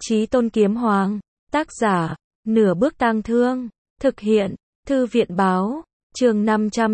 Chí Tôn Kiếm Hoàng. Tác giả, Nửa Bước Tang Thương. Thực hiện, Thư viện Báo. Chương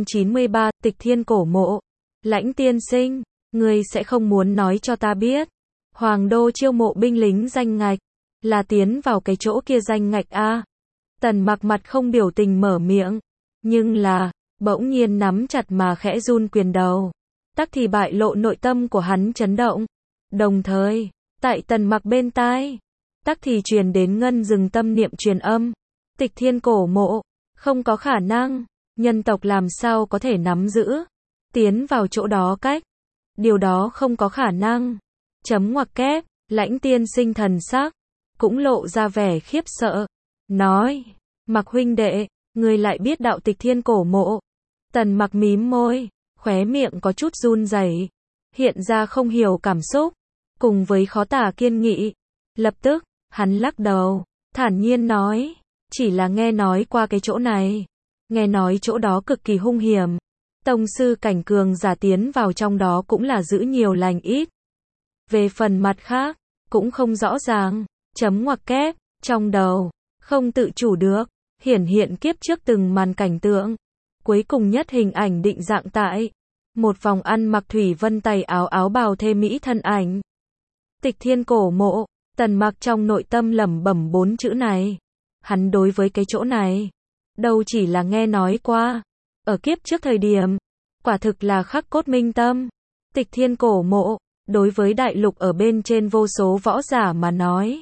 593, Tịch Thiên Cổ Mộ. Lãnh tiên sinh, ngươi sẽ không muốn nói cho ta biết. Hoàng đô chiêu mộ binh lính danh ngạch, là tiến vào cái chỗ kia danh ngạch a? Tần Mặc mặt không biểu tình mở miệng, nhưng là, bỗng nhiên nắm chặt mà khẽ run quyền đầu. Tắc thì bại lộ nội tâm của hắn chấn động. Đồng thời, tại Tần Mặc bên tai, tắc thì truyền đến ngân dừng tâm niệm truyền âm. Tịch Thiên Cổ Mộ, không có khả năng, nhân tộc làm sao có thể nắm giữ, tiến vào chỗ đó cách. Điều đó không có khả năng. Chấm ngoặc kép, Lãnh tiên sinh thần sắc, cũng lộ ra vẻ khiếp sợ. Nói, Mặc huynh đệ, ngươi lại biết đạo Tịch Thiên Cổ Mộ. Tần Mặc mím môi, khóe miệng có chút run rẩy, hiện ra không hiểu cảm xúc, cùng với khó tả kiên nghị. Lập tức, hắn lắc đầu, thản nhiên nói, chỉ là nghe nói qua cái chỗ này, nghe nói chỗ đó cực kỳ hung hiểm. Tông sư cảnh cường giả tiến vào trong đó cũng là giữ nhiều lành ít. Về phần mặt khác, cũng không rõ ràng. Chấm ngoặc kép, trong đầu, không tự chủ được, hiển hiện kiếp trước từng màn cảnh tượng. Cuối cùng nhất hình ảnh định dạng tại một vòng ăn mặc thủy vân tày áo áo bào thê mỹ thân ảnh. Tịch Thiên Cổ Mộ. Tần Mặc trong nội tâm lẩm bẩm 4 chữ này. Hắn đối với cái chỗ này, đâu chỉ là nghe nói qua. Ở kiếp trước thời điểm, quả thực là khắc cốt minh tâm. Tịch Thiên Cổ Mộ, đối với đại lục ở bên trên vô số võ giả mà nói,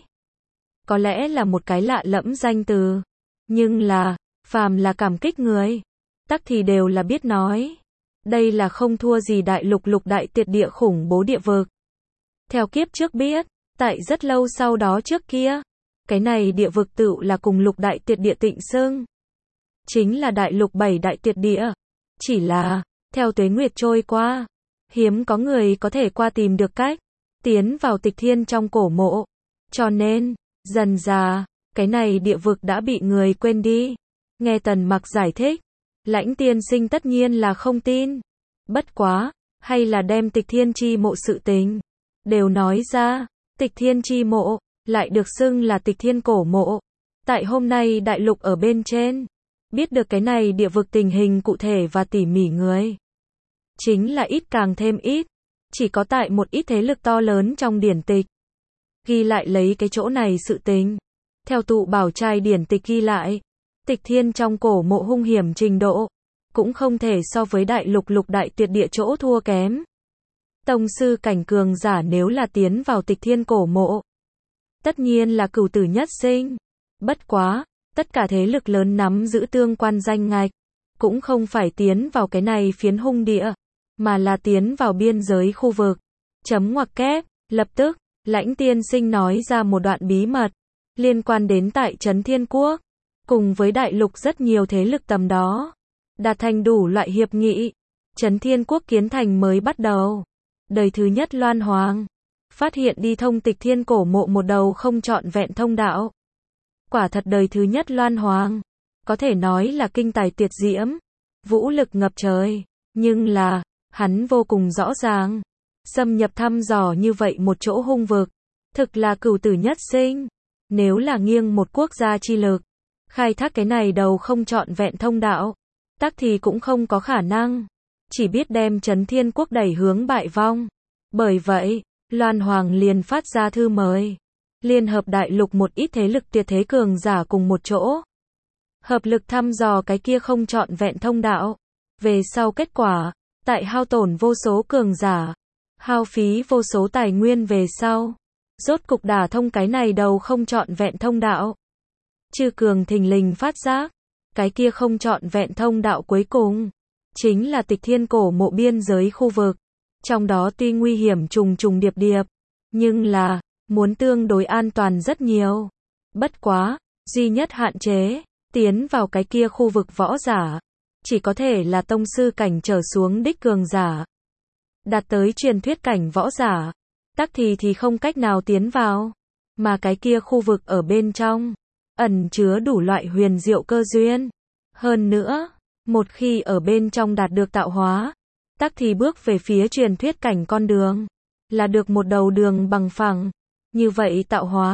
có lẽ là một cái lạ lẫm danh từ. Nhưng là, phàm là cảm kích người, tắc thì đều là biết nói. Đây là không thua gì đại lục lục đại tiệt địa khủng bố địa vực. Theo kiếp trước biết, tại rất lâu sau đó trước kia, cái này địa vực tựu là cùng lục đại tiệt địa tịnh xưng. Chính là đại lục 7 đại tiệt địa. Chỉ là, theo tuế nguyệt trôi qua, hiếm có người có thể qua tìm được cách tiến vào Tịch Thiên trong cổ mộ. Cho nên, dần dà, cái này địa vực đã bị người quên đi. Nghe Tần Mặc giải thích, Lãnh tiên sinh tất nhiên là không tin. Bất quá, hay là đem Tịch Thiên chi mộ sự tình đều nói ra. Tịch Thiên chi mộ, lại được xưng là Tịch Thiên Cổ Mộ. Tại hôm nay đại lục ở bên trên, biết được cái này địa vực tình hình cụ thể và tỉ mỉ người, chính là ít càng thêm ít. Chỉ có tại một ít thế lực to lớn trong điển tịch ghi lại lấy cái chỗ này sự tình. Theo tụ bảo trai điển tịch ghi lại, Tịch Thiên trong cổ mộ hung hiểm trình độ cũng không thể so với đại lục lục đại tuyệt địa chỗ thua kém. Tông sư cảnh cường giả nếu là tiến vào Tịch Thiên cổ mộ, tất nhiên là cửu tử nhất sinh. Bất quá, tất cả thế lực lớn nắm giữ tương quan danh ngạch, cũng không phải tiến vào cái này phiến hung địa, mà là tiến vào biên giới khu vực. Chấm ngoặc kép, lập tức, Lãnh tiên sinh nói ra một đoạn bí mật, liên quan đến tại Trấn Thiên Quốc, cùng với đại lục rất nhiều thế lực tầm đó, đạt thành đủ loại hiệp nghị. Trấn Thiên Quốc kiến thành mới bắt đầu. Đời thứ nhất Loan Hoàng phát hiện đi thông Tịch Thiên cổ mộ một đầu không trọn vẹn thông đạo. Quả thật đời thứ nhất Loan Hoàng, có thể nói là kinh tài tuyệt diễm, vũ lực ngập trời, nhưng là, hắn vô cùng rõ ràng, xâm nhập thăm dò như vậy một chỗ hung vực, thực là cửu tử nhất sinh. Nếu là nghiêng một quốc gia chi lực, khai thác cái này đầu không trọn vẹn thông đạo, tắc thì cũng không có khả năng, chỉ biết đem Trấn Thiên Quốc đẩy hướng bại vong. Bởi vậy, Loan Hoàng liền phát ra thư mời, liên hợp đại lục một ít thế lực tuyệt thế cường giả cùng một chỗ, hợp lực thăm dò cái kia không trọn vẹn thông đạo. Về sau kết quả, tại hao tổn vô số cường giả, hao phí vô số tài nguyên về sau, rốt cục đả thông cái này đầu không trọn vẹn thông đạo. Chư cường thình lình phát giác, cái kia không trọn vẹn thông đạo cuối cùng chính là Tịch Thiên cổ mộ biên giới khu vực. Trong đó tuy nguy hiểm trùng trùng điệp điệp, nhưng là muốn tương đối an toàn rất nhiều. Bất quá, duy nhất hạn chế, tiến vào cái kia khu vực võ giả, chỉ có thể là tông sư cảnh trở xuống đích cường giả. Đạt tới truyền thuyết cảnh võ giả, tắc thì không cách nào tiến vào. Mà cái kia khu vực ở bên trong, ẩn chứa đủ loại huyền diệu cơ duyên. Hơn nữa, một khi ở bên trong đạt được tạo hóa, tắc thì bước về phía truyền thuyết cảnh con đường, là được một đầu đường bằng phẳng. Như vậy tạo hóa,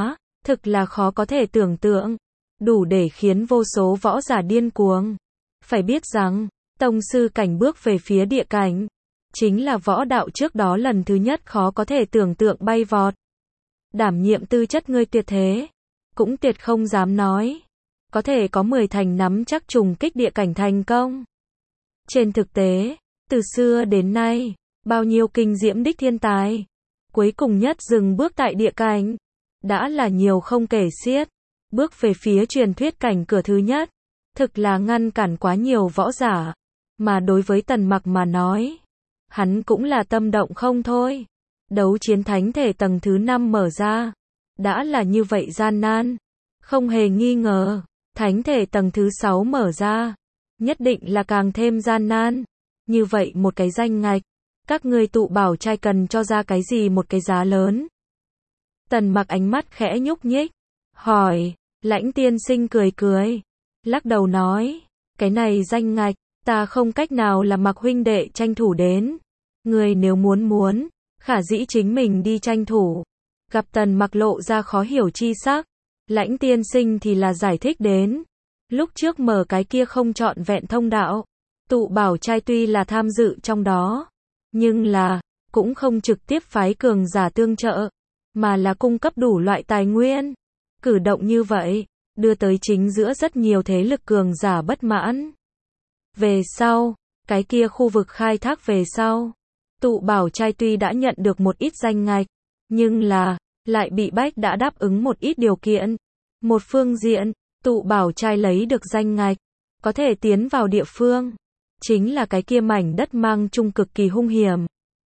Thực là khó có thể tưởng tượng, đủ để khiến vô số võ giả điên cuồng. Phải biết rằng, tông sư cảnh bước về phía địa cảnh, chính là võ đạo trước đó lần thứ nhất khó có thể tưởng tượng bay vọt. Đảm nhiệm tư chất ngươi tuyệt thế, cũng tuyệt không dám nói. Có thể có 10 thành nắm chắc trùng kích địa cảnh thành công. Trên thực tế, từ xưa đến nay, bao nhiêu kinh diễm đích thiên tài, cuối cùng nhất dừng bước tại địa cảnh, đã là nhiều không kể xiết. Bước về phía truyền thuyết cảnh cửa thứ nhất, thực là ngăn cản quá nhiều võ giả. Mà đối với Tần Mặc mà nói, hắn cũng là tâm động không thôi. Đấu chiến thánh thể tầng thứ 5 mở ra, đã là như vậy gian nan. Không hề nghi ngờ, thánh thể tầng thứ 6 mở ra, nhất định là càng thêm gian nan. Như vậy một cái danh ngạch, các ngươi tụ bảo trai cần cho ra cái gì một cái giá lớn? Tần Mặc ánh mắt khẽ nhúc nhích, hỏi. Lãnh tiên sinh cười cười, lắc đầu nói, cái này danh ngạch, ta không cách nào là Mặc huynh đệ tranh thủ đến. Người nếu muốn, khả dĩ chính mình đi tranh thủ. Gặp Tần Mặc lộ ra khó hiểu chi sắc, Lãnh tiên sinh thì là giải thích đến. Lúc trước mở cái kia không trọn vẹn thông đạo, tụ bảo trai tuy là tham dự trong đó, nhưng là, cũng không trực tiếp phái cường giả tương trợ, mà là cung cấp đủ loại tài nguyên. Cử động như vậy, đưa tới chính giữa rất nhiều thế lực cường giả bất mãn. Về sau, cái kia khu vực khai thác về sau, tụ bảo trai tuy đã nhận được một ít danh ngạch, nhưng là, lại bị bách đã đáp ứng một ít điều kiện. Một phương diện, tụ bảo trai lấy được danh ngạch, có thể tiến vào địa phương, chính là cái kia mảnh đất mang chung cực kỳ hung hiểm,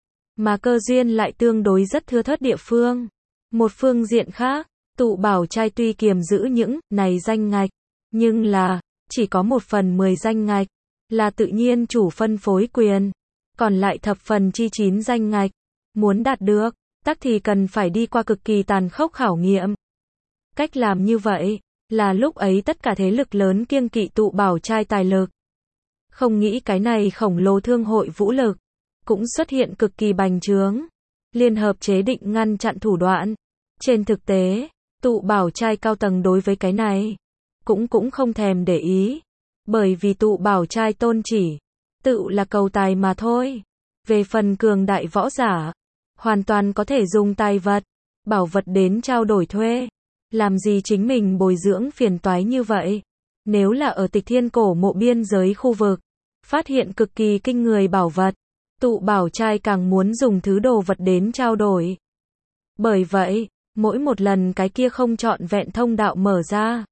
mà cơ duyên lại tương đối rất thưa thớt địa phương. Một phương diện khác, tụ bảo trai tuy kiềm giữ những này danh ngạch, nhưng là, chỉ có 1/10 danh ngạch, là tự nhiên chủ phân phối quyền, còn lại thập phần chi 9 danh ngạch, muốn đạt được, tắc thì cần phải đi qua cực kỳ tàn khốc khảo nghiệm. Cách làm như vậy, là lúc ấy tất cả thế lực lớn kiêng kỵ tụ bảo trai tài lực. Không nghĩ cái này khổng lồ thương hội vũ lực, cũng xuất hiện cực kỳ bành trướng, liên hợp chế định ngăn chặn thủ đoạn. Trên thực tế, tụ bảo trai cao tầng đối với cái này, cũng không thèm để ý, bởi vì tụ bảo trai tôn chỉ, tự là cầu tài mà thôi. Về phần cường đại võ giả, hoàn toàn có thể dùng tài vật, bảo vật đến trao đổi thuê. Làm gì chính mình bồi dưỡng phiền toái như vậy? Nếu là ở Tịch Thiên Cổ Mộ biên giới khu vực, phát hiện cực kỳ kinh người bảo vật, tụ bảo trai càng muốn dùng thứ đồ vật đến trao đổi. Bởi vậy, mỗi một lần cái kia không trọn vẹn thông đạo mở ra,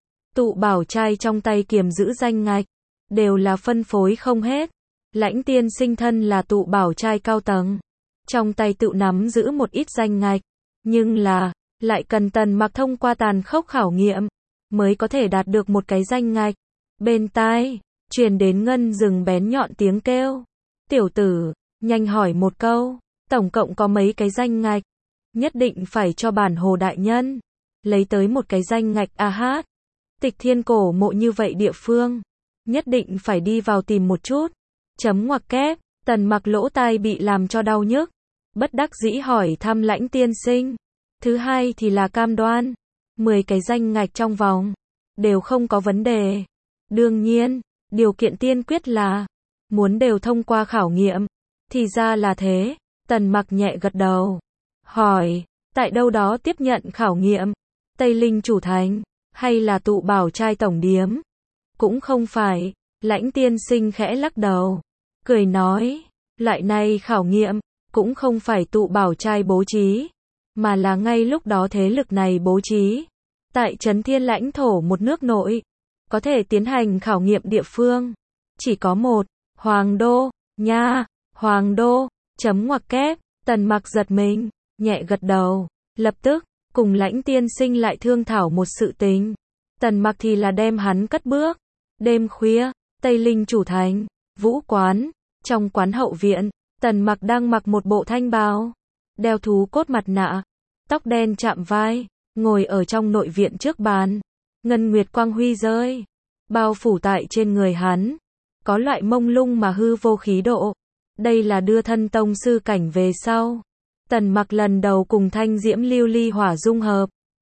tụ bảo trai trong tay kiềm giữ danh ngạch, đều là phân phối không hết. Lãnh tiên sinh thân là tụ bảo trai cao tầng, trong tay tự nắm giữ một ít danh ngạch, nhưng là, lại cần Tần Mặc thông qua tàn khốc khảo nghiệm, mới có thể đạt được một cái danh ngạch. Bên tai, truyền đến ngân rừng bén nhọn tiếng kêu. Tiểu tử, nhanh hỏi một câu, tổng cộng có mấy cái danh ngạch? Nhất định phải cho bản hồ đại nhân lấy tới một cái danh ngạch a hát. Tịch Thiên Cổ Mộ như vậy địa phương, nhất định phải đi vào tìm một chút. Chấm ngoặc kép, Tần Mặc lỗ tai bị làm cho đau nhức, bất đắc dĩ hỏi thăm Lãnh tiên sinh. Thứ hai thì là cam đoan 10 cái danh ngạch trong vòng đều không có vấn đề. Đương nhiên, điều kiện tiên quyết là muốn đều thông qua khảo nghiệm. Thì ra là thế. Tần Mặc nhẹ gật đầu, hỏi, tại đâu đó tiếp nhận khảo nghiệm? Tây Linh chủ thành, hay là tụ bảo trai tổng điếm? Cũng không phải. Lãnh tiên sinh khẽ lắc đầu, cười nói, loại này khảo nghiệm cũng không phải tụ bảo trai bố trí, mà là ngay lúc đó thế lực này bố trí. Tại Trấn Thiên lãnh thổ một nước nội, có thể tiến hành khảo nghiệm địa phương, chỉ có một, Hoàng Đô, nha, Hoàng Đô, chấm ngoặc kép. Tần Mặc giật mình, nhẹ gật đầu, lập tức, cùng Lãnh tiên sinh lại thương thảo một sự tình. Tần Mặc thì là đem hắn cất bước. Đêm khuya, Tây Linh chủ thành, vũ quán, trong quán hậu viện, Tần Mặc đang mặc một bộ thanh bào, đeo thú cốt mặt nạ, tóc đen chạm vai, ngồi ở trong nội viện trước bàn. Ngân nguyệt quang huy rơi, bao phủ tại trên người hắn, có loại mông lung mà hư vô khí độ. Đây là đưa thân tông sư cảnh về sau, Tần Mặc lần đầu cùng thanh diễm lưu ly hỏa dung hợp.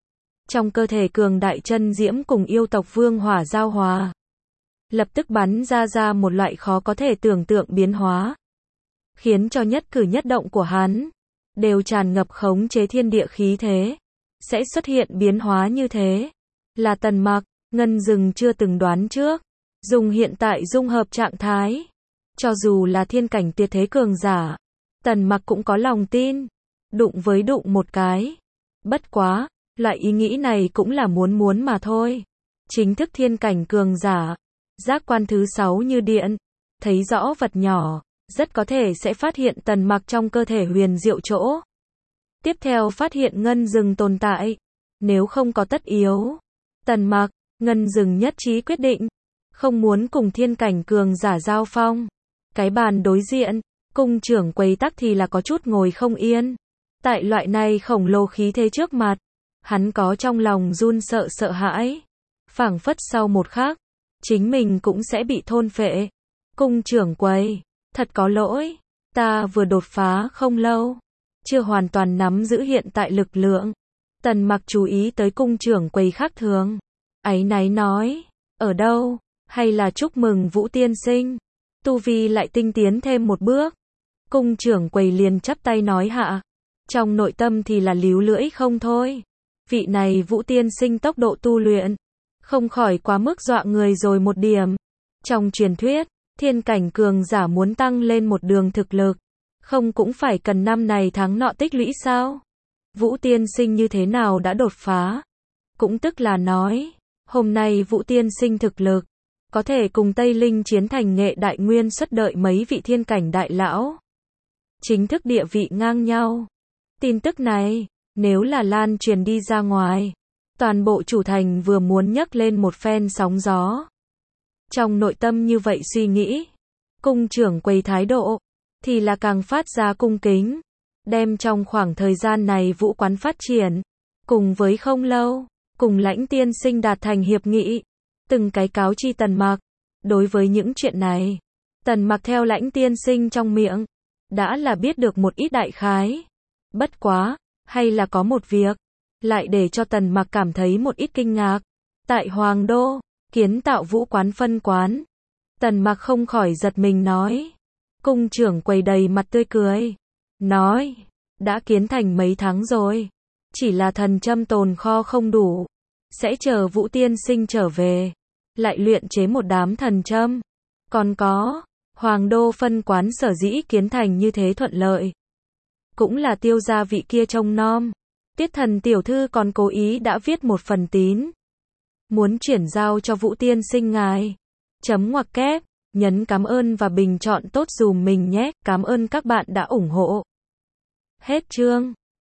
trong cơ thể cường đại chân diễm cùng yêu tộc vương hỏa giao hòa. Lập tức bắn ra một loại khó có thể tưởng tượng biến hóa. Khiến cho nhất cử nhất động của hắn, đều tràn ngập khống chế thiên địa khí thế. Sẽ xuất hiện biến hóa như thế, là Tần Mặc, Ngân Dừng chưa từng đoán trước. Dùng hiện tại dung hợp trạng thái, cho dù là thiên cảnh tuyệt thế cường giả, Tần Mặc cũng có lòng tin. Đụng với đụng một cái. Bất quá, loại ý nghĩ này cũng là muốn mà thôi. Chính thức thiên cảnh cường giả, giác quan thứ 6 như điện, thấy rõ vật nhỏ, rất có thể sẽ phát hiện Tần Mặc trong cơ thể huyền diệu chỗ. Tiếp theo phát hiện Ngân Dừng tồn tại. Nếu không có tất yếu, Tần Mặc, Ngân Dừng nhất trí quyết định, không muốn cùng thiên cảnh cường giả giao phong. Cái bàn đối diện, cung trưởng quầy tắc thì là có chút ngồi không yên. Tại loại này khổng lồ khí thế trước mặt, hắn có trong lòng run sợ hãi. Phảng phất sau một khắc, chính mình cũng sẽ bị thôn phệ. Cung trưởng quầy, thật có lỗi, ta vừa đột phá không lâu, chưa hoàn toàn nắm giữ hiện tại lực lượng. Tần Mặc chú ý tới cung trưởng quầy khác thường, áy náy nói, ở đâu, hay là chúc mừng Vũ tiên sinh, tu vi lại tinh tiến thêm một bước. Cung trưởng quầy liền chắp tay nói hạ, trong nội tâm thì là líu lưỡi không thôi. Vị này Vũ tiên sinh tốc độ tu luyện, không khỏi quá mức dọa người rồi một điểm. Trong truyền thuyết, thiên cảnh cường giả muốn tăng lên một đường thực lực, không cũng phải cần năm này tháng nọ tích lũy sao? Vũ tiên sinh như thế nào đã đột phá? Cũng tức là nói, hôm nay Vũ tiên sinh thực lực, có thể cùng Tây Linh chiến thành nghệ đại nguyên xuất đợi mấy vị thiên cảnh đại lão. Chính thức địa vị ngang nhau. Tin tức này, nếu là lan truyền đi ra ngoài, toàn bộ chủ thành vừa muốn nhấc lên một phen sóng gió. Trong nội tâm như vậy suy nghĩ, cung trưởng quầy thái độ, thì là càng phát ra cung kính. Đem trong khoảng thời gian này vũ quán phát triển, cùng với không lâu, cùng Lãnh tiên sinh đạt thành hiệp nghị, từng cái cáo chi Tần Mặc. Đối với những chuyện này, Tần Mặc theo Lãnh tiên sinh trong miệng, đã là biết được một ít đại khái. Bất quá, hay là có một việc, lại để cho Tần Mặc cảm thấy một ít kinh ngạc. Tại Hoàng Đô, kiến tạo vũ quán phân quán. Tần Mặc không khỏi giật mình nói. Cung trưởng quầy đầy mặt tươi cười. Nói, đã kiến thành mấy tháng rồi. Chỉ là thần châm tồn kho không đủ. Sẽ chờ Vũ tiên sinh trở về. Lại luyện chế một đám thần châm. Còn có, Hoàng Đô phân quán sở dĩ kiến thành như thế thuận lợi. Cũng là Tiêu gia vị kia trông nom. Tiết Thần tiểu thư còn cố ý đã viết một phần tín. Muốn chuyển giao cho Vũ tiên sinh ngài. Chấm ngoặc kép, nhấn cảm ơn và bình chọn tốt dùm mình nhé. Cảm ơn các bạn đã ủng hộ. Hết chương.